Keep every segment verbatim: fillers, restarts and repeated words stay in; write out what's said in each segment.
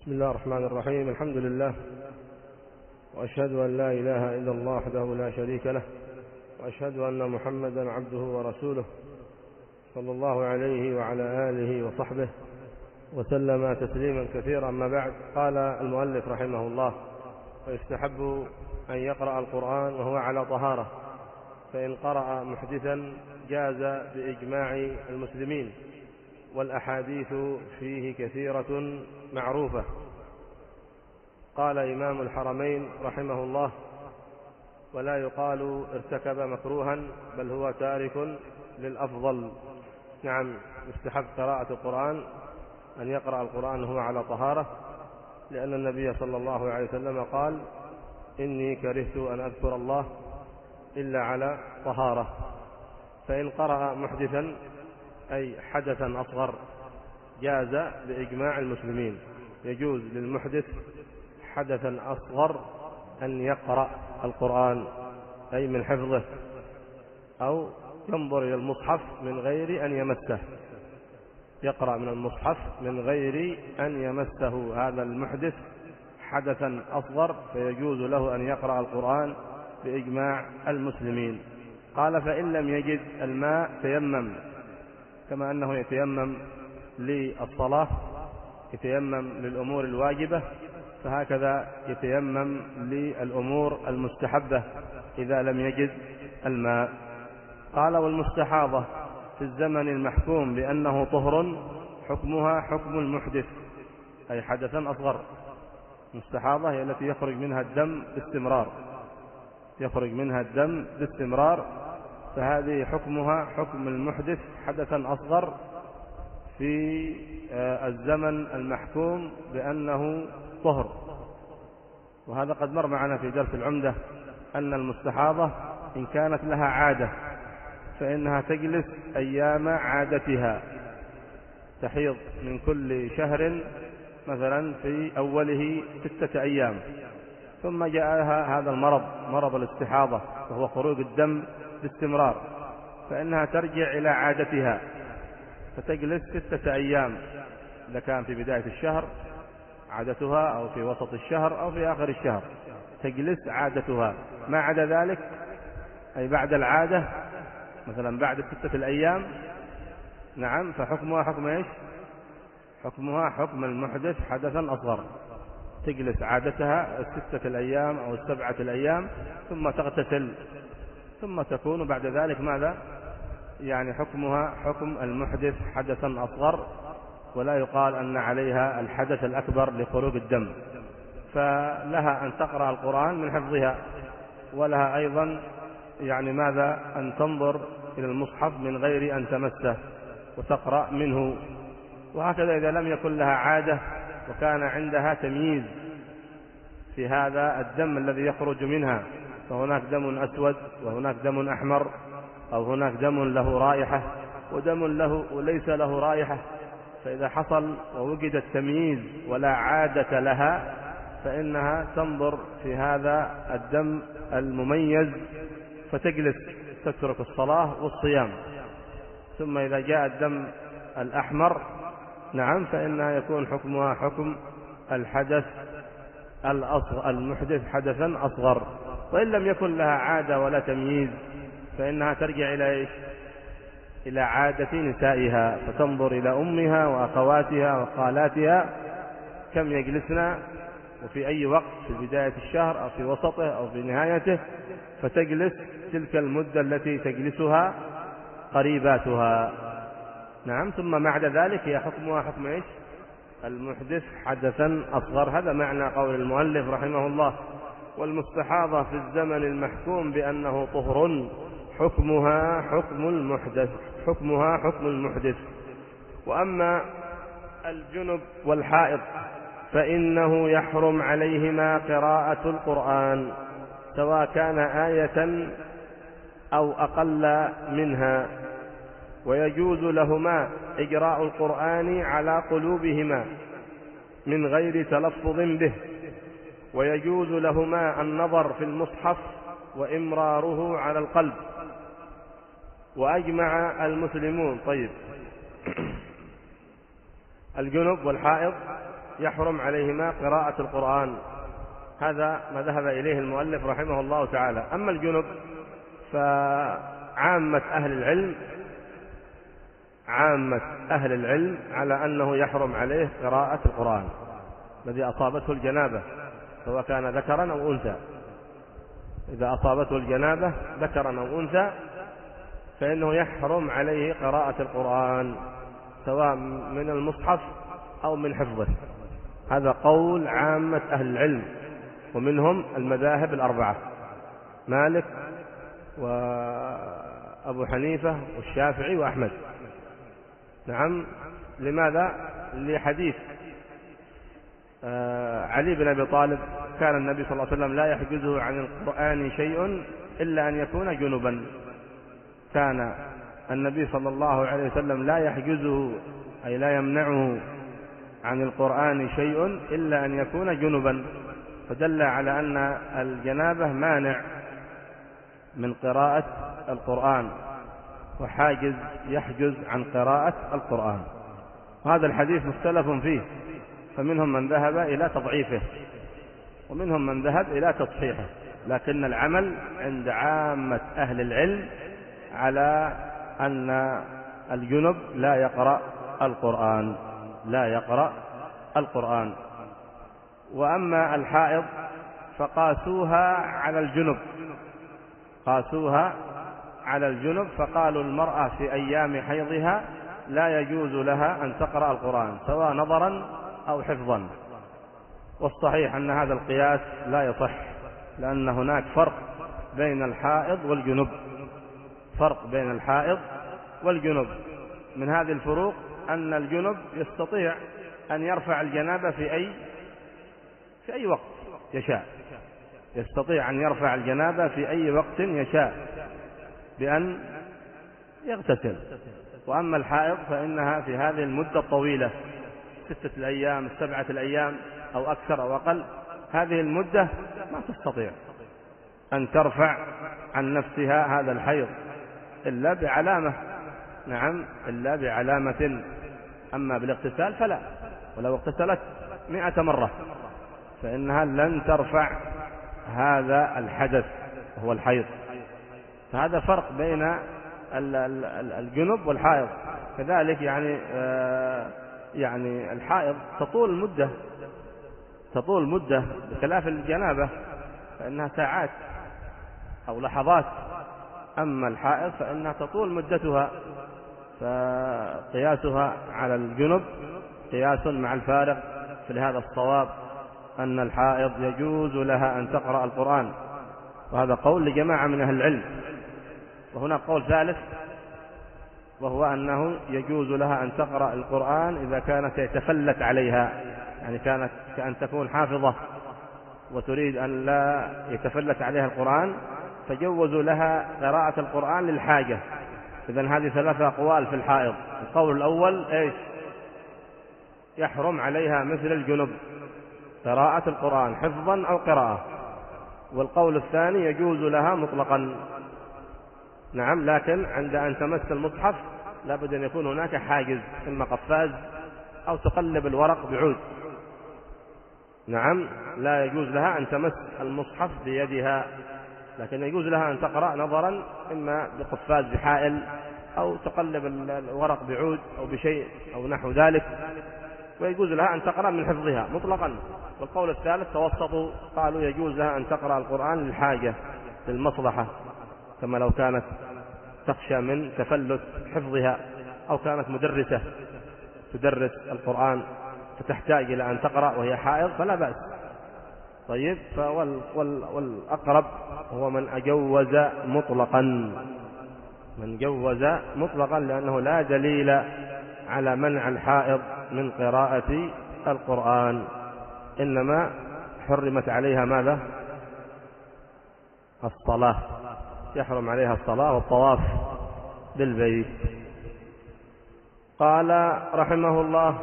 بسم الله الرحمن الرحيم. الحمد لله، وأشهد أن لا إله إلا الله وحده لا شريك له، وأشهد أن محمدا عبده ورسوله صلى الله عليه وعلى آله وصحبه وسلم تسليما كثيرا. أما بعد، قال المؤلف رحمه الله: ويستحب أن يقرأ القرآن وهو على طهارة، فإن قرأ محدثا جاز بإجماع المسلمين، والأحاديث فيه كثيرة معروفة. قال إمام الحرمين رحمه الله: ولا يقال ارتكب مكروها، بل هو تارك للأفضل. نعم، يستحب قراءة القرآن، أن يقرأ القرآن وهو على طهارة، لأن النبي صلى الله عليه وسلم قال: إني كرهت أن أذكر الله إلا على طهارة. فإن قرأ محدثا أي حدثا أصغر جاز بإجماع المسلمين، يجوز للمحدث حدثا أصغر أن يقرأ القرآن، أي من حفظه، أو ينظر إلى المصحف من غير أن يمسه، يقرأ من المصحف من غير أن يمسه. هذا المحدث حدثا أصغر، فيجوز له أن يقرأ القرآن بإجماع المسلمين. قال: فإن لم يجد الماء تيمم، كما أنه يتيمم للصلاة، يتيمم للأمور الواجبة، فهكذا يتيمم للأمور المستحبة إذا لم يجد الماء. قال: والمستحاضة في الزمن المحكوم بأنه طهر حكمها حكم المحدث، أي حدثا أصغر. المستحاضة هي التي يخرج منها الدم باستمرار، يخرج منها الدم باستمرار، فهذه حكمها حكم المحدث حدثا أصغر في الزمن المحكوم بأنه طهر. وهذا قد مر معنا في درس العمدة أن المستحاضة إن كانت لها عادة فإنها تجلس أيام عادتها، تحيض من كل شهر مثلا في أوله ستة أيام، ثم جاءها هذا المرض، مرض الاستحاضة، وهو خروج الدم باستمرار، فإنها ترجع إلى عادتها، فتجلس ستة أيام، إذا كان في بداية الشهر عادتها، أو في وسط الشهر، أو في آخر الشهر، تجلس عادتها. ما عدا ذلك، أي بعد العادة، مثلا بعد ستة الأيام، نعم، فحكمها حكم إيش؟ حكمها حكم المحدث حدثا أصغر، تجلس عادتها الستة الأيام أو السبعة الأيام، ثم تغتسل، ثم تكون بعد ذلك ماذا؟ يعني حكمها حكم المحدث حدثا أصغر، ولا يقال أن عليها الحدث الأكبر لخروج الدم. فلها أن تقرأ القرآن من حفظها، ولها أيضا يعني ماذا؟ أن تنظر إلى المصحف من غير أن تمسه وتقرأ منه. وهكذا إذا لم يكن لها عادة وكان عندها تمييز في هذا الدم الذي يخرج منها، فهناك دم أسود، وهناك دم أحمر، أو هناك دم له رائحة ودم له وليس له رائحة، فإذا حصل ووجد التمييز ولا عادة لها، فإنها تنظر في هذا الدم المميز، فتجلس تترك الصلاة والصيام. ثم إذا جاء الدم الأحمر، نعم، فإنها يكون حكمها حكم الحدث الأصغر، المحدث حدثا أصغر. وإن لم يكن لها عادة ولا تمييز، فإنها ترجع إلى إيش؟ إلى عادة نسائها، فتنظر إلى أمها وأخواتها وخالاتها كم يجلسن، وفي أي وقت، في بداية الشهر أو في وسطه أو في نهايته، فتجلس تلك المدة التي تجلسها قريباتها. نعم، ثم بعد ذلك هي حكمها حكم إيش؟ المحدث حدثا أصغر. هذا معنى قول المؤلف رحمه الله: والمستحاضة في الزمن المحكوم بأنه طهر حكمها حكم المحدث، حكمها حكم المحدث. وأما الجنب والحائض فإنه يحرم عليهما قراءة القرآن، سواء كان آية أو أقل منها، ويجوز لهما إجراء القرآن على قلوبهما من غير تلفظ به، ويجوز لهما النظر في المصحف وإمراره على القلب. وأجمع المسلمون. طيب، الجنب والحائض يحرم عليهما قراءة القرآن. هذا ما ذهب إليه المؤلف رحمه الله تعالى. أما الجنب فعامة أهل العلم عامة أهل العلم على أنه يحرم عليه قراءة القرآن الذي أصابته الجنابة، سواء كان ذكرا أو أنثى. إذا أصابته الجنابة ذكرا أو أنثى فإنه يحرم عليه قراءة القرآن سواء من المصحف أو من حفظه. هذا قول عامة أهل العلم، ومنهم المذاهب الأربعة: مالك وأبو حنيفة والشافعي وأحمد. نعم. لماذا؟ لحديث علي بن أبي طالب: كان النبي صلى الله عليه وسلم لا يحجزه عن القرآن شيء إلا أن يكون جنبا. كان النبي صلى الله عليه وسلم لا يحجزه أي لا يمنعه عن القرآن شيء إلا أن يكون جنبا، فدل على أن الجنابة مانع من قراءة القرآن، وحاجز يحجز عن قراءة القرآن. هذا الحديث مختلف فيه، فمنهم من ذهب إلى تضعيفه ومنهم من ذهب إلى تصحيحه، لكن العمل عند عامة أهل العلم على أن الجنب لا يقرأ القرآن لا يقرأ القرآن. وأما الحائض فقاسوها على الجنب قاسوها على الجنب فقالوا المرأة في أيام حيضها لا يجوز لها أن تقرأ القرآن سواء نظرا أو حفظا. والصحيح أن هذا القياس لا يصح، لأن هناك فرق بين الحائض والجنب فرق بين الحائض والجنب. من هذه الفروق أن الجنب يستطيع أن يرفع الجنابة في أي في أي وقت يشاء يستطيع أن يرفع الجنابة في أي وقت يشاء بأن يغتسل. وأما الحائض فإنها في هذه المدة الطويلة، ستة الأيام سبعة الأيام أو أكثر أو أقل، هذه المدة ما تستطيع أن ترفع عن نفسها هذا الحيض إلا بعلامة. نعم، إلا بعلامة. أما بالاغتسال فلا، ولو اغتسلت مئة مرة فإنها لن ترفع هذا الحدث وهو الحيض. فهذا فرق بين الجنب والحائض. كذلك يعني يعني الحائض تطول المدة تطول مدة بخلاف الجنابة فإنها ساعات أو لحظات. أما الحائض فإنها تطول مدتها، فقياسها على الجنب قياس مع الفارق. فلهذا الصواب أن الحائض يجوز لها أن تقرأ القرآن، وهذا قول لجماعة من أهل العلم. وهنا قول ثالث، وهو أنه يجوز لها أن تقرأ القرآن إذا كانت يتفلت عليها، يعني كانت كأن تكون حافظة وتريد أن لا يتفلت عليها القرآن، فجوزوا لها قراءة القرآن للحاجة. إذن هذه ثلاثة أقوال في الحائض. القول الأول إيش؟ يحرم عليها مثل الجنب قراءة القرآن حفظا أو قراءة. والقول الثاني يجوز لها مطلقا. نعم، لكن عند أن تمس المصحف لابد أن يكون هناك حاجز، إما قفاز أو تقلب الورق بعود. نعم، لا يجوز لها أن تمس المصحف بيدها، لكن يجوز لها أن تقرأ نظرا، إما بقفاز بحائل أو تقلب الورق بعود أو بشيء أو نحو ذلك. ويجوز لها أن تقرأ من حفظها مطلقا. والقول الثالث توسطوا، قالوا يجوز لها أن تقرأ القرآن للحاجة للمصلحة، كما لو كانت تخشى من تفلت حفظها أو كانت مدرسة تدرس القرآن فتحتاج إلى أن تقرأ وهي حائض فلا بأس. طيب، والأقرب هو من أجوز مطلقا من جوز مطلقا لأنه لا دليل على منع الحائض من قراءة القرآن، إنما حرمت عليها ماذا؟ الصلاة، يحرم عليها الصلاة والطواف بالبيت. قال رحمه الله: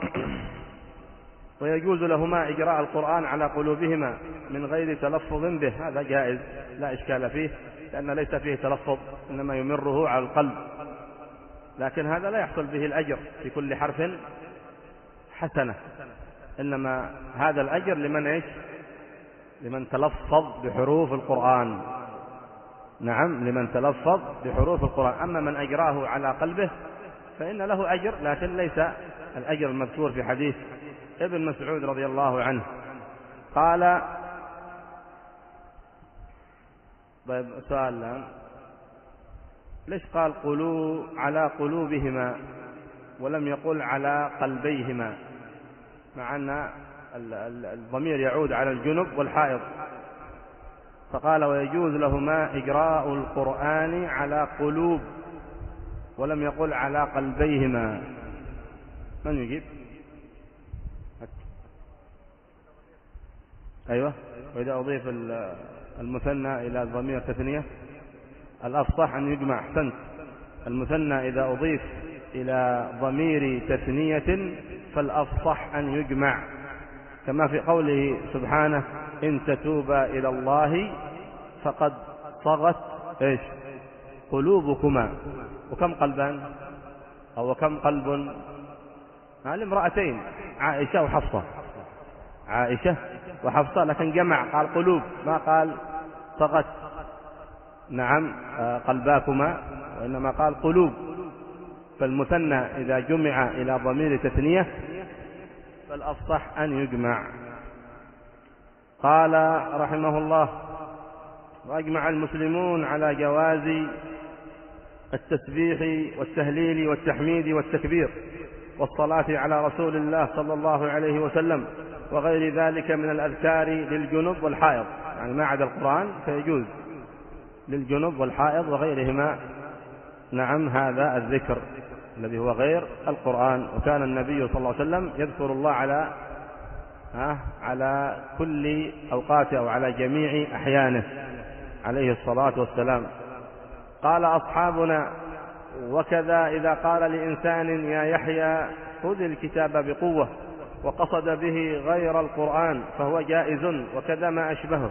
ويجوز لهما إجراء القرآن على قلوبهما من غير تلفظ به. هذا جائز لا إشكال فيه، لأن ليس فيه تلفظ، إنما يمره على القلب، لكن هذا لا يحصل به الأجر في كل حرف حسنة. إنما هذا الأجر لمن إيش؟ لمن تلفظ بحروف القرآن. نعم، لمن تلفظ بحروف القرآن. أما من أجراه على قلبه فإن له أجر، لكن ليس الأجر المذكور في حديث ابن مسعود رضي الله عنه. قال طيب سؤال الآن، ليش قال قلوب على قلوبهما ولم يقل على قلبيهما، مع أن الضمير يعود على الجنب والحائض؟ فقال ويجوز لهما إجراء القرآن على قلوب ولم يقل على قلبيهما. من يجيب؟ أيوة. وإذا أضيف المثنى إلى ضمير تثنية الأفصح أن يجمع. أحسنت. المثنى إذا أضيف إلى ضمير تثنية فالأفصح أن يجمع، كما في قوله سبحانه إن تتوبا إلى الله فقد طغت إيش؟ قلوبكما. وكم قلبان أو كم قلب؟ الامرأتين عائشة وحفصة، عائشة وحفصة، لكن جمع قال قلوب، ما قال طغت نعم قلباكما، وإنما قال قلوب. فالمثنى إذا جمع إلى ضمير تثنية فالأفصح أن يجمع. قال رحمه الله وأجمع المسلمون على جواز التسبيح والتهليل والتحميد والتكبير والصلاة على رسول الله صلى الله عليه وسلم وغير ذلك من الأذكار للجنب والحائض، يعني ما عدا القرآن فيجوز للجنب والحائض وغيرهما. نعم، هذا الذكر الذي هو غير القرآن. وكان النبي صلى الله عليه وسلم يذكر الله على ها على كل أوقاته أو على جميع أحيانه عليه الصلاة والسلام. قال أصحابنا وكذا إذا قال لإنسان يا يحيى خذ الكتاب بقوة وقصد به غير القرآن فهو جائز، وكذا ما أشبهه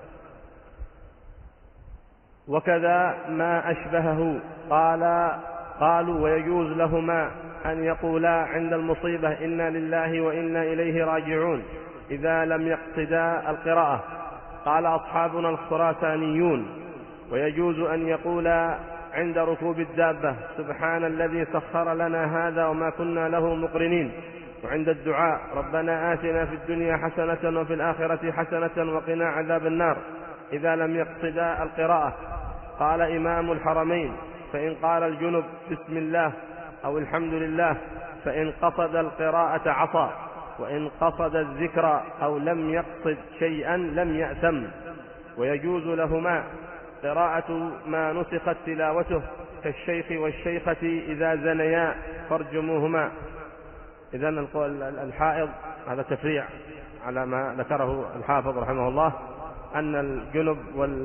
وكذا ما أشبهه. قال قالوا ويجوز لهما أن يقولا عند المصيبة إنا لله وإنا إليه راجعون إذا لم يقصدا القراءة. قال أصحابنا الخراسانيون ويجوز أن يقولا عند ركوب الدابة سبحان الذي سخر لنا هذا وما كنا له مقرنين، وعند الدعاء ربنا آتنا في الدنيا حسنة وفي الآخرة حسنة وقنا عذاب النار إذا لم يقصدا القراءة. قال إمام الحرمين فإن قال الجنب بسم الله أو الحمد لله فإن قصد القراءة عصى، وإن قصد الذكر أو لم يقصد شيئا لم يأثم. ويجوز لهما قراءة ما نسخت تلاوته كالشيخ والشيخة إذا زنيا فارجموهما. إذن الحائض هذا تفريع على ما ذكره الحافظ رحمه الله أن الجنب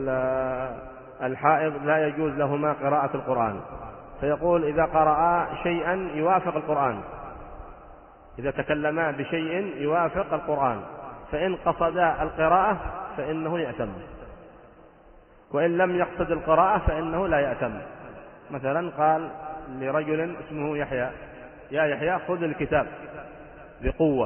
والحائض لا يجوز لهما قراءة القرآن، فيقول إذا قرأا شيئا يوافق القرآن، إذا تكلما بشيء يوافق القرآن فإن قصدا القراءة فإنه يأتم، وإن لم يقصد القراءة فإنه لا يأتم. مثلا قال لرجل اسمه يحيى يا يحيى خذ الكتاب بقوة،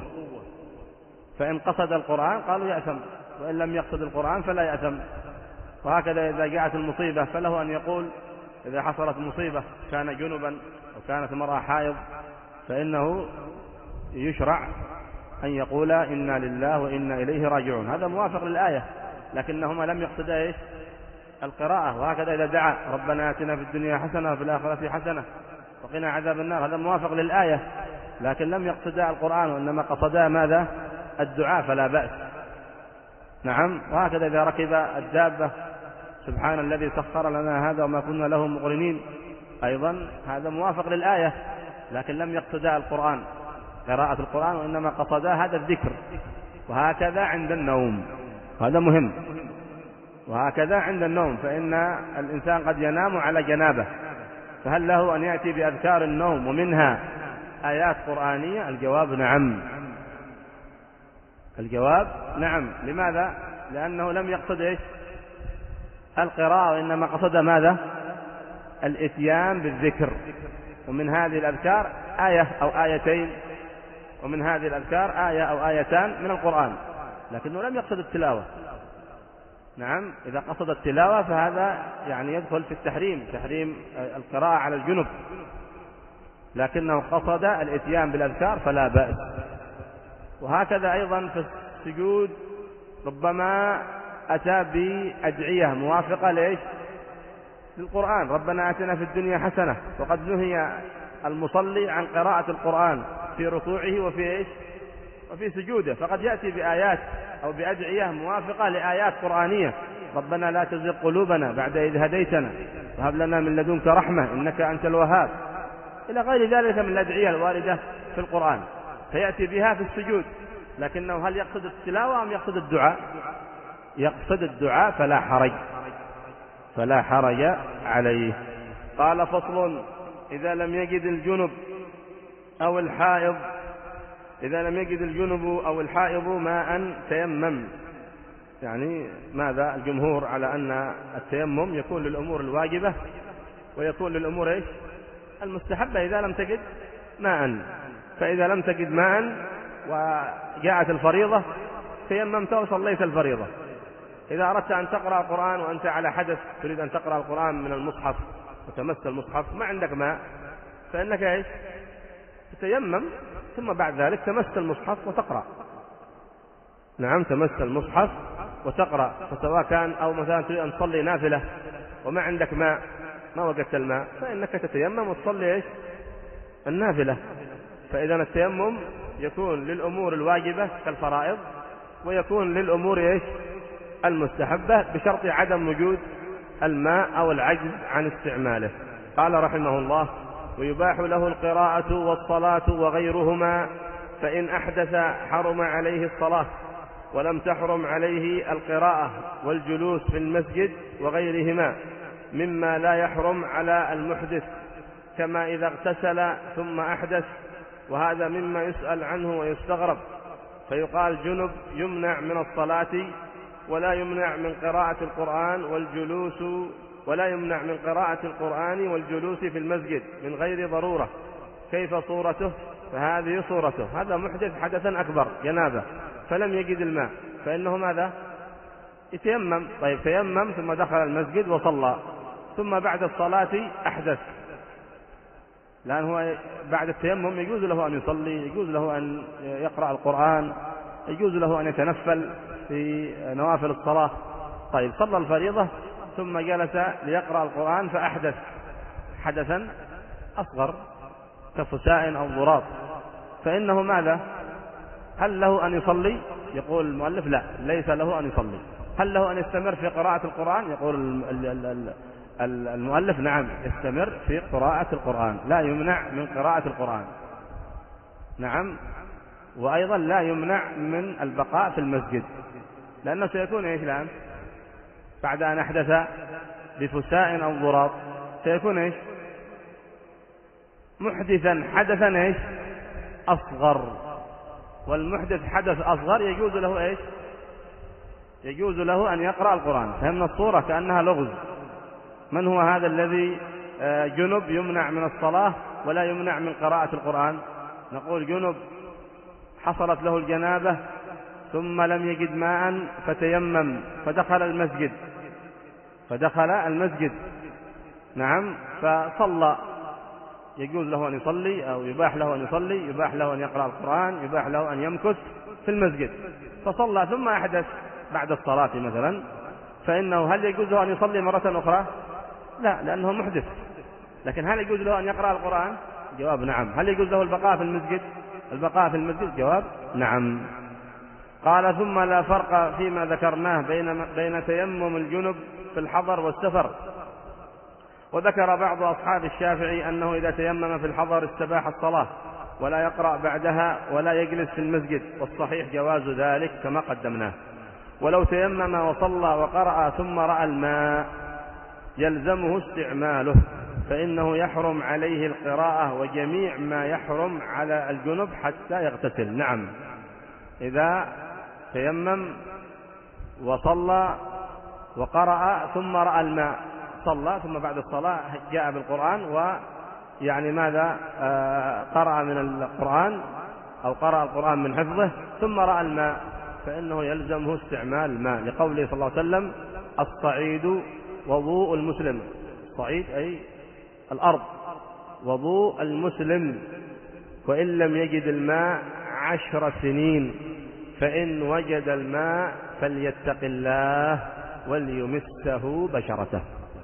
فإن قصد القرآن قالوا يأتم، وإن لم يقصد القرآن فلا يأتم. وهكذا إذا جاءت المصيبة فله أن يقول إذا حصلت مصيبة كان جنبا وكانت المرأة حائض فإنه يشرع أن يقول إنا لله وإنا إليه راجعون. هذا موافق للآية، لكنهما لم يقصدا إيش؟ القراءة. وهكذا إذا دعا ربنا آتنا في الدنيا حسنة وفي الآخرة حسنة وقنا عذاب النار، هذا موافق للآية لكن لم يقصدا القرآن وإنما قصدا ماذا؟ الدعاء، فلا بأس. نعم. وهكذا إذا ركب الدابة سبحان الذي سخر لنا هذا وما كنا له مقرنين، أيضا هذا موافق للآية لكن لم يقصدا القرآن قراءة القرآن وإنما قصدا هذا الذكر. وهكذا عند النوم، هذا مهم. وهكذا عند النوم، فإن الإنسان قد ينام على جنابه، فهل له أن يأتي بأذكار النوم ومنها آيات قرآنية؟ الجواب نعم. الجواب نعم. لماذا؟ لأنه لم يقصد إيش؟ القراءة، وإنما قصد ماذا؟ الإتيان بالذكر. ومن هذه الأذكار آية أو آيتين ومن هذه الأذكار آية أو آيتان من القرآن، لكنه لم يقصد التلاوة. نعم، إذا قصد التلاوة فهذا يعني يدخل في التحريم، تحريم القراءة على الجنب، لكنه قصد الإتيان بالأذكار فلا بأس. وهكذا أيضا في السجود ربما أتى بأدعية موافقة ليش؟ للقرآن، ربنا آتنا في الدنيا حسنة، وقد نهي المصلي عن قراءة القرآن في ركوعه وفي إيش؟ وفي سجوده، فقد يأتي بآيات أو بأدعية موافقة لآيات قرآنية، ربنا لا تزغ قلوبنا بعد إذ هديتنا وهب لنا من لدنك رحمة إنك أنت الوهاب، إلى غير ذلك من الأدعية الواردة في القرآن، فيأتي بها في السجود. لكنه هل يقصد التلاوة أم يقصد الدعاء؟ يقصد الدعاء فلا حرج، فلا حرج عليه. قال فصل: إذا لم يجد الجنب أو الحائض إذا لم يجد الجنب أو الحائض ماء تيمم. يعني ماذا؟ الجمهور على أن التيمم يكون للأمور الواجبة ويكون للأمور إيش؟ المستحبة إذا لم تجد ماء. فإذا لم تجد ماء وجاءت الفريضة تيممت وصليت الفريضة. إذا أردت أن تقرأ القرآن وأنت على حدث، تريد أن تقرأ القرآن من المصحف وتمس المصحف ما عندك ماء، فإنك إيش؟ تتيمم، ثم بعد ذلك تمس المصحف وتقرأ. نعم، تمس المصحف وتقرأ. فسواء كان أو مثلا تريد أن تصلي نافلة وما عندك ماء، ما وجدت الماء، فإنك تتيمم وتصلي إيش؟ النافلة. فإذا التيمم يكون للأمور الواجبة كالفرائض، ويكون للأمور إيش؟ المستحبة، بشرط عدم وجود الماء أو العجز عن استعماله. قال رحمه الله: ويباح له القراءة والصلاة وغيرهما، فإن أحدث حرم عليه الصلاة، ولم تحرم عليه القراءة والجلوس في المسجد وغيرهما مما لا يحرم على المحدث، كما إذا اغتسل ثم أحدث، وهذا مما يسأل عنه ويستغرب، فيقال جنب يمنع من الصلاة ولا يمنع من قراءة القرآن والجلوس ولا يمنع من قراءة القرآن والجلوس في المسجد من غير ضرورة. كيف صورته؟ فهذه صورته: هذا محدث حدثا أكبر جنابة فلم يجد الماء، فإنه ماذا؟ يتيمم. طيب، تيمم ثم دخل المسجد وصلى، ثم بعد الصلاة أحدث، لأن هو بعد التيمم يجوز له أن يصلي، يجوز له أن يقرأ القرآن، يجوز له أن يتنفل في نوافل الصلاة. طيب، صلى الفريضة ثم جلس ليقرأ القرآن فأحدث حدثا أصغر كفساء أو ضراط، فإنه ماذا؟ هل له أن يصلي؟ يقول المؤلف: لا، ليس له أن يصلي. هل له أن يستمر في قراءة القرآن؟ يقول المؤلف: نعم، يستمر في قراءة القرآن، لا يمنع من قراءة القرآن. نعم، وأيضا لا يمنع من البقاء في المسجد، لأنه سيكون إيش الآن؟ بعد أن أحدث بفساء أو ضراط سيكون إيش؟ محدثا حدثا إيش؟ أصغر. والمحدث حدث أصغر يجوز له إيش؟ يجوز له أن يقرأ القرآن. فهمنا الصورة كأنها لغز. من هو هذا الذي جنب يمنع من الصلاة ولا يمنع من قراءة القرآن؟ نقول جنب حصلت له الجنابة ثم لم يجد ماء فتيمم فدخل المسجد فدخل المسجد نعم، فصلى، يجوز له أن يصلي أو يباح له أن يصلي، يباح له أن يقرأ القرآن، يباح له أن يمكث في المسجد، فصلى ثم أحدث بعد الصلاة مثلا، فإنه هل يجوز له أن يصلي مرة أخرى؟ لا، لأنه محدث. لكن هل يجوز له أن يقرأ القرآن؟ جواب نعم. هل يجوز له البقاء في المسجد؟ البقاء في المسجد جواب نعم. قال: ثم لا فرق فيما ذكرناه بين بين تيمم الجنب في الحضر والسفر. وذكر بعض أصحاب الشافعي أنه إذا تيمم في الحضر استباح الصلاة ولا يقرأ بعدها ولا يجلس في المسجد، والصحيح جواز ذلك كما قدمناه. ولو تيمم وصلى وقرأ ثم رأى الماء يلزمه استعماله، فإنه يحرم عليه القراءة وجميع ما يحرم على الجنب حتى يغتسل. نعم، إذا تيمم وصلى وقرأ ثم رأى الماء، صلى ثم بعد الصلاة جاء بالقرآن ويعني ماذا آه قرأ من القرآن أو قرأ القرآن من حفظه ثم رأى الماء فإنه يلزمه استعمال الماء، لقوله صلى الله عليه وسلم: الصعيد وضوء المسلم. الصعيد أي الأرض، وضوء المسلم، وإن لم يجد الماء عشر سنين فإن وجد الماء فليتق الله وليمسه بشرته.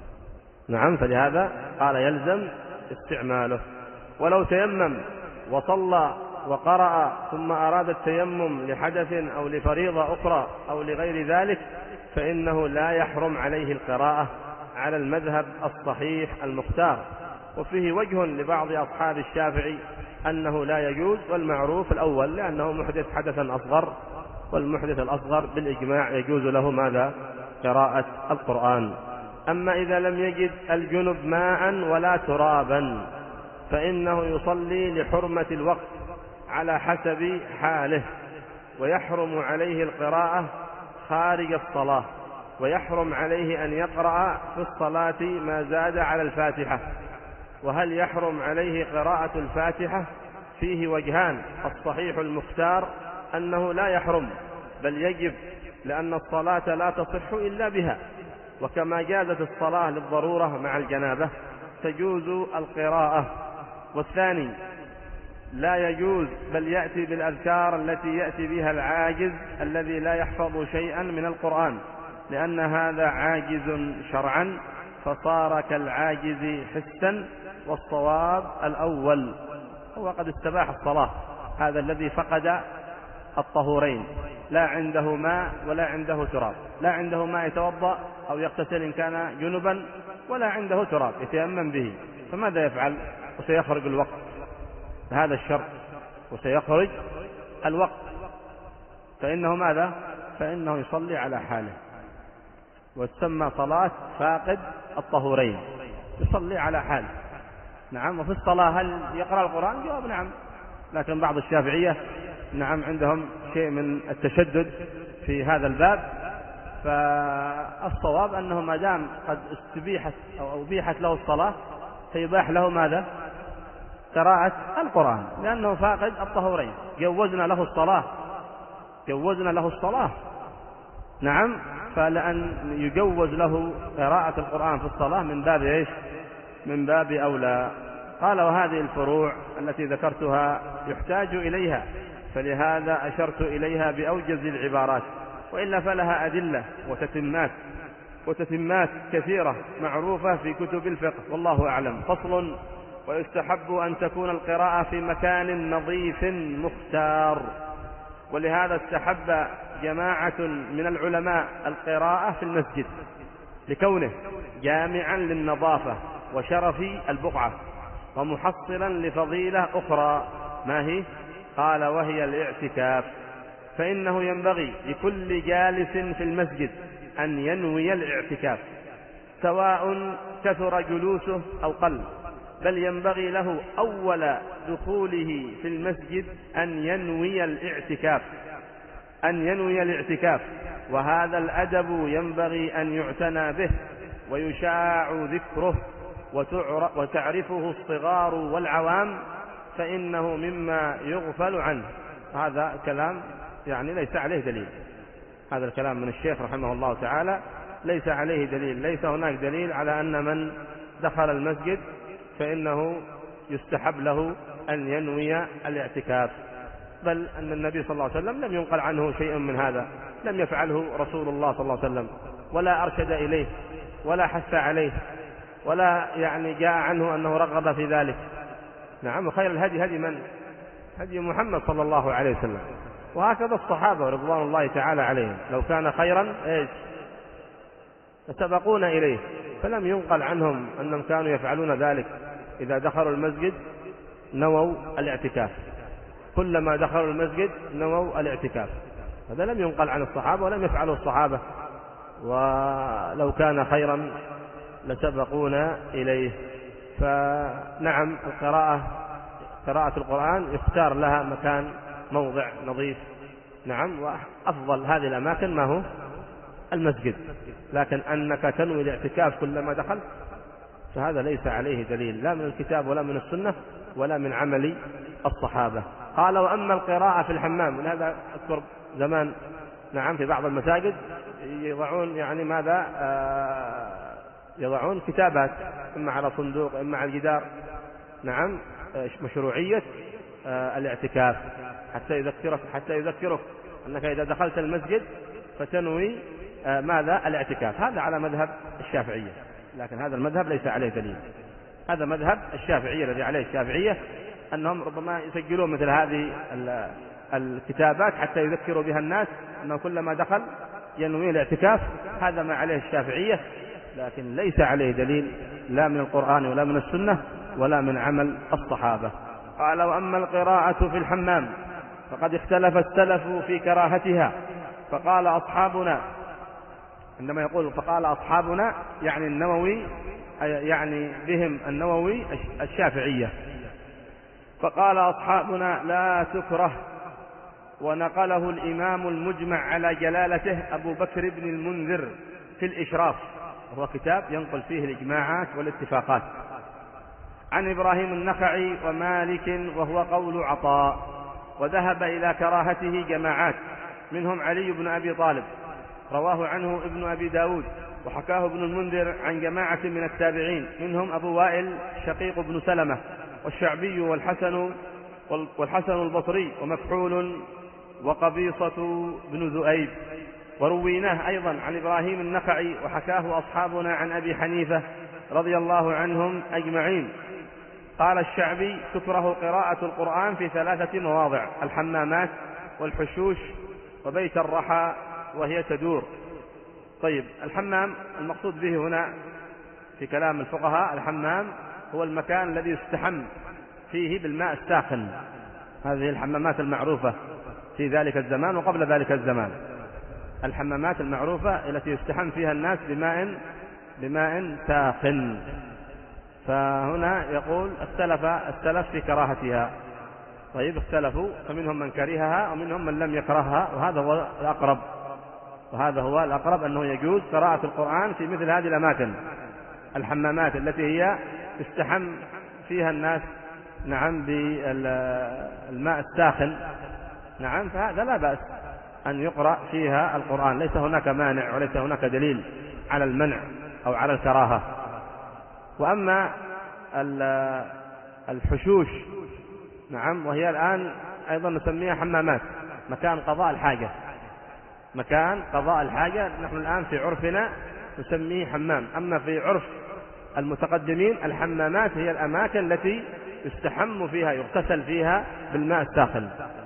نعم، فلهذا قال يلزم استعماله. ولو تيمم وصلى وقرأ ثم أراد التيمم لحدث أو لفريضة أخرى أو لغير ذلك فإنه لا يحرم عليه القراءة على المذهب الصحيح المختار. وفيه وجه لبعض أصحاب الشافعي أنه لا يجوز، والمعروف الأول لأنه محدث حدثا أصغر، والمحدث الأصغر بالإجماع يجوز له ماذا؟ قراءة القرآن. أما إذا لم يجد الجنب ماء ولا ترابا فإنه يصلي لحرمة الوقت على حسب حاله، ويحرم عليه القراءة خارج الصلاة، ويحرم عليه أن يقرأ في الصلاة ما زاد على الفاتحة. وهل يحرم عليه قراءة الفاتحة؟ فيه وجهان. الصحيح المختار أنه لا يحرم بل يجب، لأن الصلاة لا تصح إلا بها، وكما جازت الصلاة للضرورة مع الجنابة تجوز القراءة. والثاني لا يجوز بل يأتي بالأذكار التي يأتي بها العاجز الذي لا يحفظ شيئا من القرآن، لأن هذا عاجز شرعا فصار كالعاجز حسا. والصواب الأول، هو قد استباح الصلاة، هذا الذي فقد الطهورين، لا عنده ماء ولا عنده تراب، لا عنده ماء يتوضأ أو يغتسل إن كان جنبا، ولا عنده تراب يتيمم به، فماذا يفعل؟ وسيخرج الوقت بهذا الشرط، وسيخرج الوقت، فإنه ماذا؟ فإنه يصلي على حاله، وتسمى صلاة فاقد الطهورين، يصلي على حاله. نعم. وفي الصلاة هل يقرأ القرآن؟ جواب نعم، لكن بعض الشافعية نعم عندهم شيء من التشدد في هذا الباب، فالصواب أنه ما دام قد استبيحت أو أبيحت له الصلاة فيباح له ماذا؟ قراءة القرآن، لأنه فاقد الطهورين. جوزنا له الصلاة، جوزنا له الصلاة. نعم، فلأن يجوز له قراءة القرآن في الصلاة من باب إيش؟ من باب أولى. قال: وهذه الفروع التي ذكرتها يحتاج إليها، فلهذا أشرت إليها بأوجز العبارات، وإلا فلها أدلة وتتمات وتتمات كثيرة معروفة في كتب الفقه، والله أعلم. فصل: ويستحب أن تكون القراءة في مكان نظيف مختار. ولهذا استحب جماعة من العلماء القراءة في المسجد لكونه جامعا للنظافة وشرف البقعة، ومحصلا لفضيلة أخرى. ما هي؟ قال: وهي الاعتكاف. فإنه ينبغي لكل جالس في المسجد أن ينوي الاعتكاف، سواء كثر جلوسه أو قل، بل ينبغي له أول دخوله في المسجد أن ينوي الاعتكاف، أن ينوي الاعتكاف. وهذا الأدب ينبغي أن يعتنى به ويشاع ذكره وتعرفه الصغار والعوام، فإنه مما يغفل عنه. هذا كلام يعني ليس عليه دليل، هذا الكلام من الشيخ رحمه الله تعالى ليس عليه دليل، ليس هناك دليل على أن من دخل المسجد فإنه يستحب له أن ينوي الاعتكاف، بل أن النبي صلى الله عليه وسلم لم ينقل عنه شيء من هذا، لم يفعله رسول الله صلى الله عليه وسلم، ولا أرشد إليه ولا حث عليه، ولا يعني جاء عنه أنه رغب في ذلك. نعم. وخير الهدي هدي من؟ هدي محمد صلى الله عليه وسلم. وهكذا الصحابة رضوان الله تعالى عليهم، لو كان خيرا إيش فسبقونا إليه، فلم ينقل عنهم أنهم كانوا يفعلون ذلك. إذا دخلوا المسجد نووا الاعتكاف، كلما دخلوا المسجد نووا الاعتكاف، هذا لم ينقل عن الصحابة ولم يفعله الصحابة، ولو كان خيرا لسبقونا إليه. فنعم، القراءة قراءة القرآن يختار لها مكان موضع نظيف. نعم. وأفضل هذه الأماكن ما هو؟ المسجد. لكن أنك تنوي الاعتكاف كلما دخلت فهذا ليس عليه دليل، لا من الكتاب ولا من السنة ولا من عمل الصحابة. قال وأما القراءة في الحمام، ولهذا أذكر زمان نعم في بعض المساجد يضعون يعني ماذا آه يضعون كتابات إما على صندوق إما على الجدار، نعم مشروعية آه الاعتكاف، حتى يذكرك حتى يذكرك أنك إذا دخلت المسجد فتنوي آه ماذا الاعتكاف. هذا على مذهب الشافعية، لكن هذا المذهب ليس عليه دليل. هذا مذهب الشافعية الذي عليه الشافعية أنهم ربما يسجلون مثل هذه الكتابات حتى يذكروا بها الناس أنه كلما دخل ينوي الاعتكاف. هذا ما عليه الشافعية، لكن ليس عليه دليل لا من القرآن ولا من السنة ولا من عمل الصحابة. قال وأما القراءة في الحمام فقد اختلف السلف في كراهتها، فقال أصحابنا، عندما يقول فقال أصحابنا يعني النووي، يعني بهم النووي الشافعية، فقال أصحابنا لا تكره. ونقله الإمام المجمع على جلالته أبو بكر بن المنذر في الإشراف، وهو كتاب ينقل فيه الإجماعات والاتفاقات، عن إبراهيم النخعي ومالك وهو قول عطاء. وذهب إلى كراهته جماعات، منهم علي بن أبي طالب رواه عنه ابن أبي داود، وحكاه ابن المنذر عن جماعة من التابعين، منهم أبو وائل شقيق بن سلمة والشعبي والحسن والحسن البصري ومكحول وقبيصة بن ذؤيب. ورويناه أيضا عن إبراهيم النخعي، وحكاه أصحابنا عن أبي حنيفة رضي الله عنهم أجمعين. قال الشعبي تكره قراءة القرآن في ثلاثة مواضع: الحمامات والحشوش وبيت الرحى وهي تدور. طيب، الحمام المقصود به هنا في كلام الفقهاء الحمام هو المكان الذي يستحم فيه بالماء الساخن، هذه الحمامات المعروفة في ذلك الزمان وقبل ذلك الزمان، الحمامات المعروفة التي يستحم فيها الناس بماء بماء ساخن. فهنا يقول اختلف السلف في كراهتها. طيب، اختلفوا، فمنهم من كرهها ومنهم من لم يكرهها، وهذا هو الأقرب وهذا هو الأقرب أنه يجوز قراءة القرآن في مثل هذه الأماكن، الحمامات التي هي يستحم فيها الناس نعم بالماء الساخن، نعم، فهذا لا بأس أن يقرأ فيها القرآن، ليس هناك مانع وليس هناك دليل على المنع أو على الكراهة. وأما الحشوش نعم، وهي الآن أيضا نسميها حمامات، مكان قضاء الحاجة، مكان قضاء الحاجة نحن الآن في عرفنا نسميه حمام. أما في عرف المتقدمين الحمامات هي الأماكن التي يستحم فيها يغتسل فيها بالماء الساخن،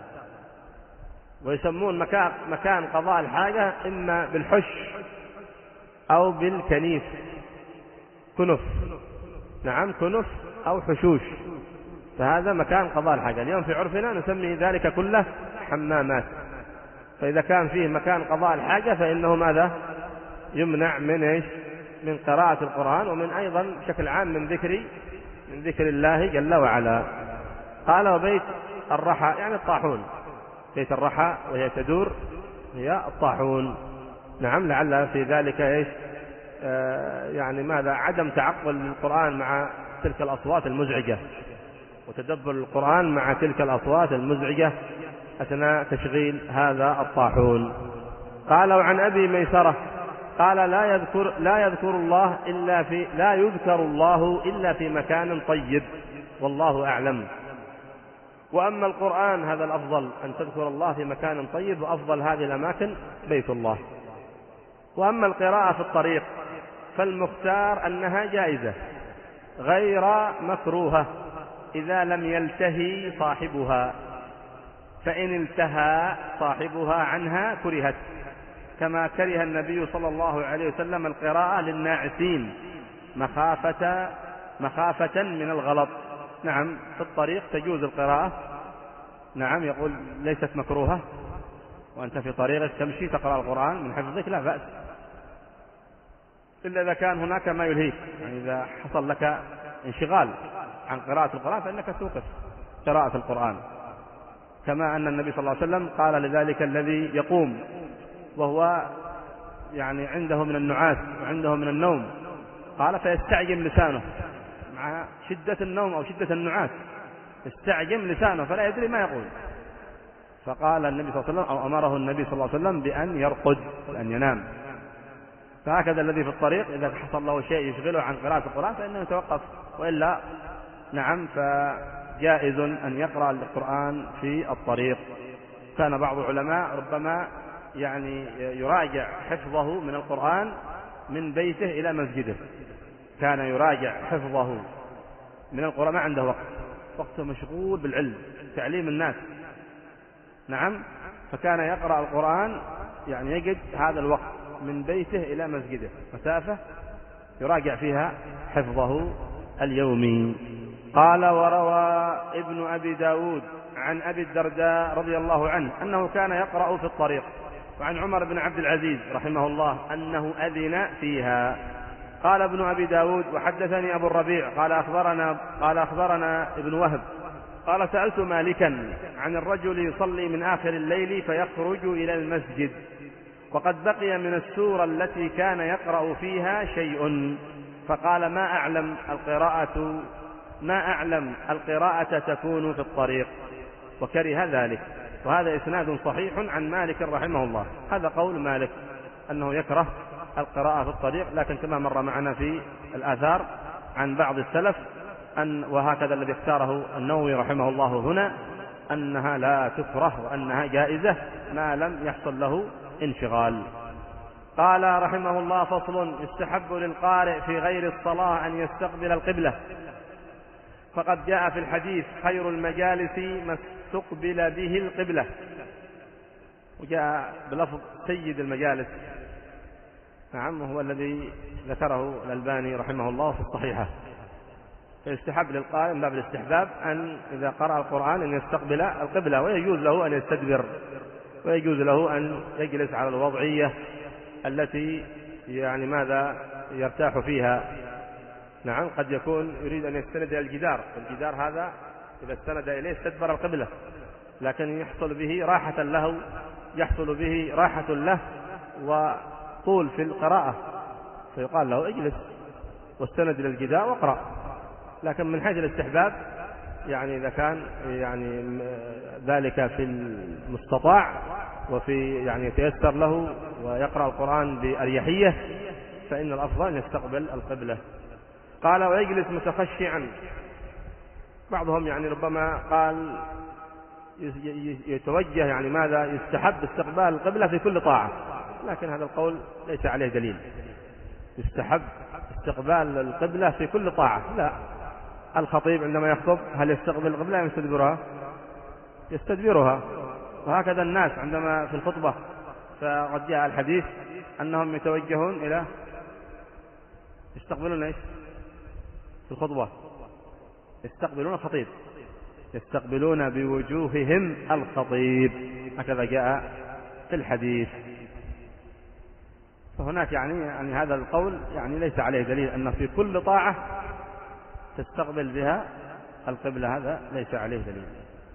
ويسمون مكان, مكان قضاء الحاجة إما بالحش أو بالكنيف، كنف، نعم كنف أو حشوش، فهذا مكان قضاء الحاجة. اليوم في عرفنا نسمي ذلك كله حمامات. فإذا كان فيه مكان قضاء الحاجة فإنه ماذا يمنع من إيش؟ من قراءة القرآن، ومن أيضا بشكل عام من ذكر من ذكر الله جل وعلا. قال وبيت الرحى يعني الطاحون، بيت الرحى وهي تدور هي الطاحون، نعم، لعل في ذلك إيش آه يعني ماذا عدم تعقل القرآن مع تلك الأصوات المزعجة، وتدبر القرآن مع تلك الأصوات المزعجة أثناء تشغيل هذا الطاحون. قال وعن أبي ميسرة قال لا يذكر لا يذكر الله إلا في لا يذكر الله إلا في مكان طيب، والله أعلم. وأما القرآن هذا الأفضل أن تذكر الله في مكان طيب، وأفضل هذه الأماكن بيت الله. وأما القراءة في الطريق فالمختار أنها جائزة غير مكروهة إذا لم يلتهي صاحبها، فإن التهى صاحبها عنها كرهت، كما كره النبي صلى الله عليه وسلم القراءة للناعسين مخافة مخافة من الغلط. نعم، في الطريق تجوز القراءة، نعم، يقول ليست مكروهة، وأنت في طريقك تمشي تقرأ القرآن من حفظك لا بأس، إلا إذا كان هناك ما يلهيك، يعني إذا حصل لك انشغال عن قراءة القرآن فإنك توقف قراءة القرآن، كما أن النبي صلى الله عليه وسلم قال لذلك الذي يقوم وهو يعني عنده من النعاس وعنده من النوم، قال فيستعجل لسانه مع شدة النوم أو شدة النعاس، استعجم لسانه فلا يدري ما يقول. فقال النبي صلى الله عليه وسلم أو أمره النبي صلى الله عليه وسلم بأن يرقد، بأن ينام. فهكذا الذي في الطريق إذا حصل له شيء يشغله عن قراءة القرآن فإنه يتوقف، وإلا نعم فجائز أن يقرأ القرآن في الطريق. كان بعض العلماء ربما يعني يراجع حفظه من القرآن من بيته إلى مسجده، كان يراجع حفظه من القرآن، ما عنده وقت، وقته مشغول بالعلم تعليم الناس، نعم، فكان يقرأ القرآن يعني يجد هذا الوقت من بيته إلى مسجده مسافة يراجع فيها حفظه اليومي. قال: وروى ابن أبي داود عن أبي الدرداء رضي الله عنه أنه كان يقرأ في الطريق، وعن عمر بن عبد العزيز رحمه الله أنه أذن فيها. قال ابن أبي داود: وحدثني أبو الربيع قال أخبرنا, قال أخبرنا ابن وهب قال: سألت مالكا عن الرجل يصلي من آخر الليل فيخرج إلى المسجد وقد بقي من السورة التي كان يقرأ فيها شيء، فقال: ما أعلم القراءة ما أعلم القراءة تكون في الطريق، وكره ذلك. وهذا إسناد صحيح عن مالك رحمه الله. هذا قول مالك أنه يكره القراءة في الطريق، لكن كما مر معنا في الآثار عن بعض السلف أن وهكذا الذي اختاره النووي رحمه الله هنا أنها لا تكره وأنها جائزة ما لم يحصل له انشغال. قال رحمه الله: فصل: يستحب للقارئ في غير الصلاة أن يستقبل القبلة، فقد جاء في الحديث: خير المجالس ما استقبل به القبلة، وجاء بلفظ سيد المجالس، نعم، وهو الذي ذكره الألباني رحمه الله في الصحيحة. فيستحب للقارئ من باب الاستحباب أن إذا قرأ القرآن أن يستقبل القبلة، ويجوز له أن يستدبر، ويجوز له أن يجلس على الوضعية التي يعني ماذا يرتاح فيها. نعم، قد يكون يريد أن يستند إلى الجدار، الجدار هذا إذا استند إليه استدبر القبلة، لكن يحصل به راحة له يحصل به راحة له وطول في القراءة، فيقال له: اجلس واستند إلى الجدار واقرأ. لكن من حيث الاستحباب يعني إذا كان يعني ذلك في المستطاع وفي يعني يتيسر له ويقرأ القرآن بأريحية فإن الأفضل أن يستقبل القبلة. قال: ويجلس متخشعا. بعضهم يعني ربما قال يتوجه يعني ماذا يستحب استقبال القبلة في كل طاعة، لكن هذا القول ليس عليه دليل. يستحب استقبال القبلة في كل طاعة، لا. الخطيب عندما يخطب هل يستقبل القبلة أم يستدبرها؟ يستدبرها. وهكذا الناس عندما في الخطبة فقد جاء الحديث أنهم يتوجهون إلى يستقبلون إيش في الخطبة؟ يستقبلون الخطيب، يستقبلون بوجوههم الخطيب، هكذا جاء في الحديث. فهناك يعني, يعني هذا القول يعني ليس عليه دليل أن في كل طاعة تستقبل بها القبلة، هذا ليس عليه دليل.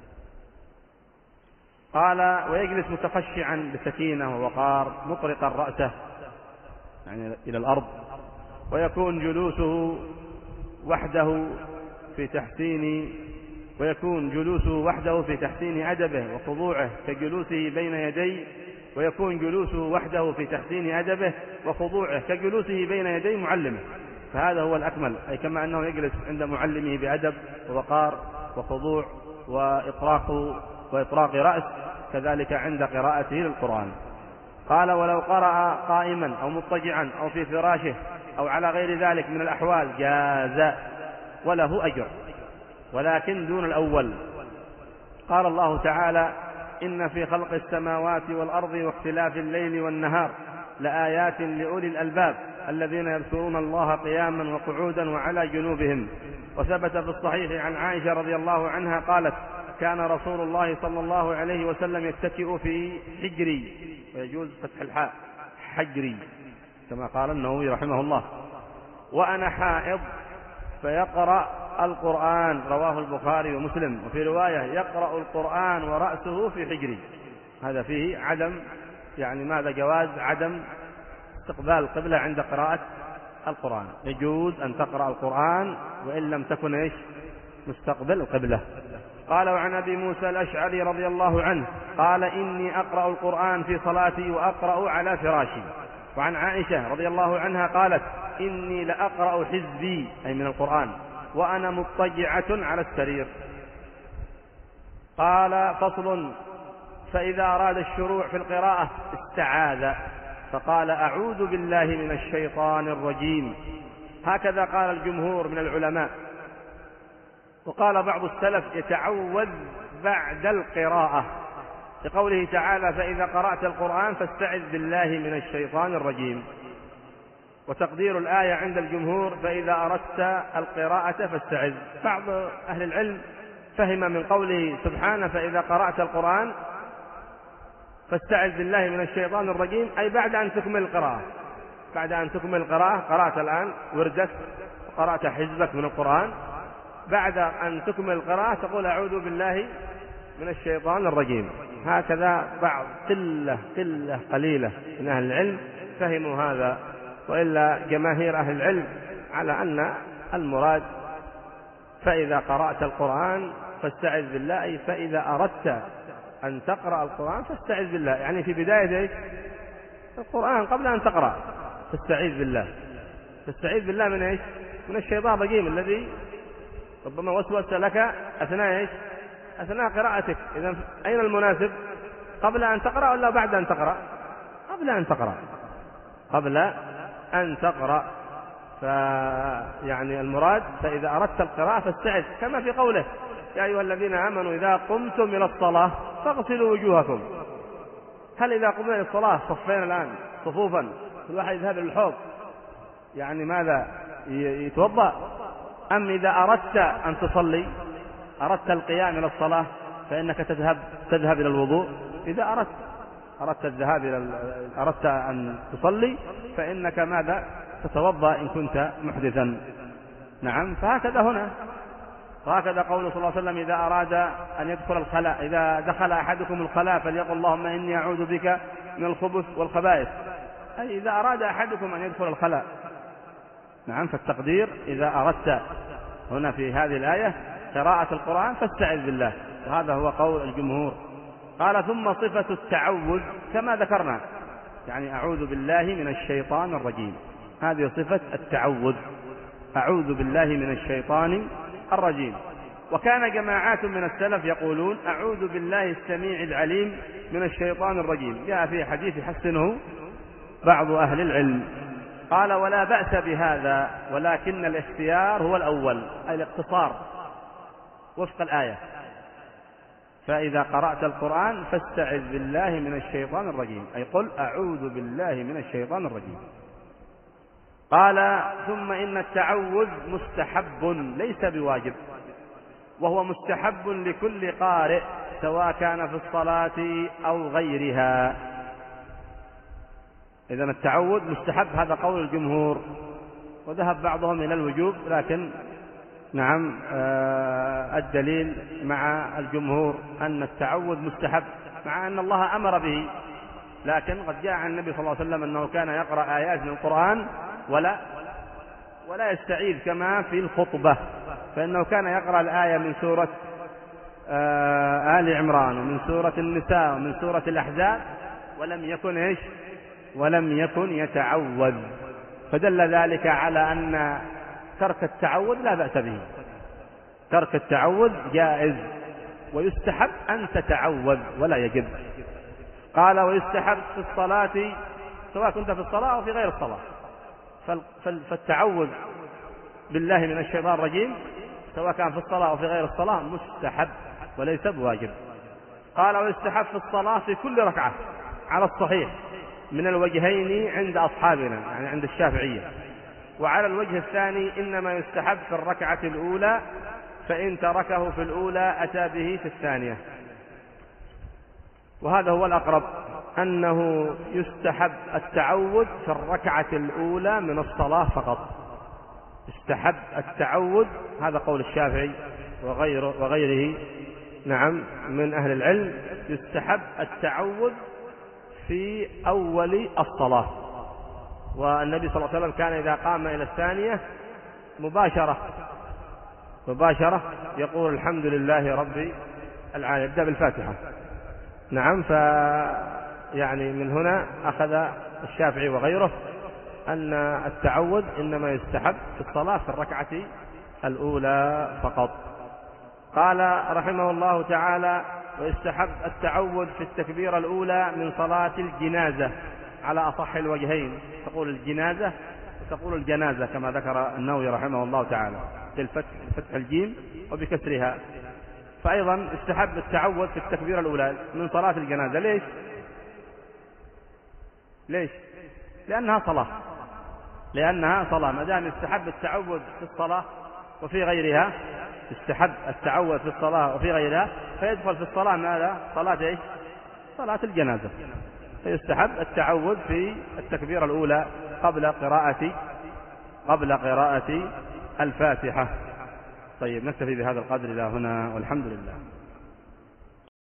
قال: ويجلس متخشعا بسكينة ووقار مطرقا رأسه يعني إلى الأرض، ويكون جلوسه وحده في تحسين ويكون جلوسه وحده في تحسين أدبه وخضوعه كجلوسه بين يدي ويكون جلوسه وحده في تحسين أدبه وخضوعه كجلوسه بين يدي معلمه. فهذا هو الأكمل، أي كما أنه يجلس عند معلمه بأدب ووقار وخضوع وإطراق وإطراق رأس، كذلك عند قراءته للقرآن. قال: ولو قرأ قائما أو مضطجعا أو في فراشه أو على غير ذلك من الأحوال جاز وله أجر، ولكن دون الأول. قال الله تعالى: إن في خلق السماوات والأرض واختلاف الليل والنهار لآيات لأولي الألباب الذين يذكرون الله قياما وقعودا وعلى جنوبهم. وثبت في الصحيح عن عائشة رضي الله عنها قالت: كان رسول الله صلى الله عليه وسلم يتكئ في حجري، ويجوز فتح الحاء حجري كما قال النووي رحمه الله، وأنا حائض فيقرأ القرآن. رواه البخاري ومسلم. وفي رواية: يقرأ القرآن ورأسه في حجري. هذا فيه عدم يعني ماذا جواز عدم استقبال القبلة عند قراءة القرآن، يجوز أن تقرأ القرآن وإن لم تكن إيش مستقبل القبلة. قال وعن أبي موسى الأشعري رضي الله عنه قال إني أقرأ القرآن في صلاتي وأقرأ على فراشي. وعن عائشة رضي الله عنها قالت إني لأقرأ حزبي أي من القرآن وأنا مضطجعة على السرير. قال فصل: فإذا أراد الشروع في القراءة استعاذ فقال أعوذ بالله من الشيطان الرجيم. هكذا قال الجمهور من العلماء. وقال بعض السلف يتعوذ بعد القراءة لقوله تعالى: فإذا قرأت القرآن فاستعذ بالله من الشيطان الرجيم. وتقدير الآية عند الجمهور: فإذا أردت القراءة فاستعذ. بعض أهل العلم فهم من قوله سبحانه: فإذا قرأت القرآن فاستعذ بالله من الشيطان الرجيم، أي بعد أن تكمل القراءة. بعد أن تكمل القراءة، قرأت الآن وردك وقرأت حزبك من القرآن، بعد أن تكمل القراءة تقول أعوذ بالله من الشيطان الرجيم. هكذا بعض قلة قلة قليلة من أهل العلم فهموا هذا، وإلا جماهير أهل العلم على أن المراد فإذا قرأت القرآن فاستعذ بالله، أي فإذا أردت أن تقرأ القرآن فاستعذ بالله، يعني في بداية القرآن قبل أن تقرأ فاستعذ بالله. فاستعذ بالله من إيش؟ من الشيطان الرجيم الذي ربما وسوس لك أثناء إيش؟ أثناء قراءتك. إذن أين المناسب؟ قبل أن تقرأ ولا بعد أن تقرأ؟ قبل أن تقرأ. قبل أن تقرأ. فيعني المراد فإذا أردت القراءة فاستعذ، كما في قوله: يا أيها الذين آمنوا إذا قمتم إلى الصلاة فاغسلوا وجوهكم. هل إذا قمنا إلى الصلاة صفين الآن صفوفا كل واحد يذهب إلى الحوض يعني ماذا يتوضأ؟ أم إذا أردت أن تصلي، أردت القيام إلى الصلاة فإنك تذهب تذهب إلى الوضوء؟ إذا أردت أردت الذهاب إلى أردت أن تصلي فإنك ماذا؟ تتوضأ إن كنت محدثا. نعم. فهكذا هنا، وهكذا قوله صلى الله عليه وسلم: إذا أراد أن يدخل الخلاء، إذا دخل أحدكم الخلاء فليقل اللهم إني أعوذ بك من الخبث والخبائث، أي إذا أراد أحدكم أن يدخل الخلاء. نعم. فالتقدير إذا أردت هنا في هذه الآية قراءة القرآن فاستعذ بالله، وهذا هو قول الجمهور. قال: ثم صفة التعوذ كما ذكرنا، يعني أعوذ بالله من الشيطان الرجيم، هذه صفة التعوذ، أعوذ بالله من الشيطان الرجيم. وكان جماعات من السلف يقولون أعوذ بالله السميع العليم من الشيطان الرجيم، جاء في حديث يحسنه بعض أهل العلم. قال: ولا بأس بهذا، ولكن الاختيار هو الأول، أي الاقتصار وفق الآية: فإذا قرأت القرآن فاستعذ بالله من الشيطان الرجيم، أي قل أعوذ بالله من الشيطان الرجيم. قال: ثم إن التعوذ مستحب ليس بواجب، وهو مستحب لكل قارئ سواء كان في الصلاة أو غيرها. إذن التعوذ مستحب، هذا قول الجمهور، وذهب بعضهم إلى الوجوب، لكن نعم آه الدليل مع الجمهور أن التعوذ مستحب، مع أن الله أمر به، لكن قد جاء عن النبي صلى الله عليه وسلم أنه كان يقرأ آيات من القرآن ولا ولا يستعيذ، كما في الخطبة، فإنه كان يقرأ الآية من سورة آه آل عمران ومن سورة النساء ومن سورة الأحزاب ولم يكن إيش ولم يكن يتعوذ، فدل ذلك على أن ترك التعوذ لا بأس به، ترك التعوذ جائز، ويستحب أن تتعوذ ولا يجب. قال: ويستحب في الصلاة سواء كنت في الصلاة أو في غير الصلاة، فالتعوذ بالله من الشيطان الرجيم سواء كان في الصلاة أو في غير الصلاة مستحب وليس بواجب. قال: ويستحب في الصلاة في كل ركعة على الصحيح من الوجهين عند أصحابنا، يعني عند الشافعية. وعلى الوجه الثاني إنما يستحب في الركعة الأولى، فإن تركه في الأولى أتى به في الثانية. وهذا هو الأقرب، أنه يستحب التعوذ في الركعة الأولى من الصلاة فقط، يستحب التعوذ، هذا قول الشافعي وغيره, وغيره نعم من أهل العلم، يستحب التعوذ في أول الصلاة. والنبي صلى الله عليه وسلم كان إذا قام إلى الثانية مباشرة مباشرة يقول الحمد لله رب العالمين، يبدأ بالفاتحة. نعم. ف يعني من هنا أخذ الشافعي وغيره أن التعوذ إنما يستحب في الصلاة في الركعة الأولى فقط. قال رحمه الله تعالى: ويستحب التعوذ في التكبيرة الأولى من صلاة الجنازة على أصح الوجهين، تقول الجنازة وتقول الجنازة كما ذكر النووي رحمه الله تعالى، بالفتح بفتح الجيم وبكسرها. فأيضا استحب التعوذ في التكبيرة الأولى من صلاة الجنازة. ليش؟ ليش؟ لأنها صلاة، لأنها صلاة. ما دام استحب التعوذ في الصلاة وفي غيرها، استحب التعوذ في الصلاة وفي غيرها، فيدخل في الصلاة ماذا؟ صلاة ايش؟ صلاة الجنازة. فيستحب التعوذ في التكبيرة الأولى قبل قراءة قبل قراءة الفاتحة. طيب، نكتفي بهذا القدر إلى هنا، والحمد لله.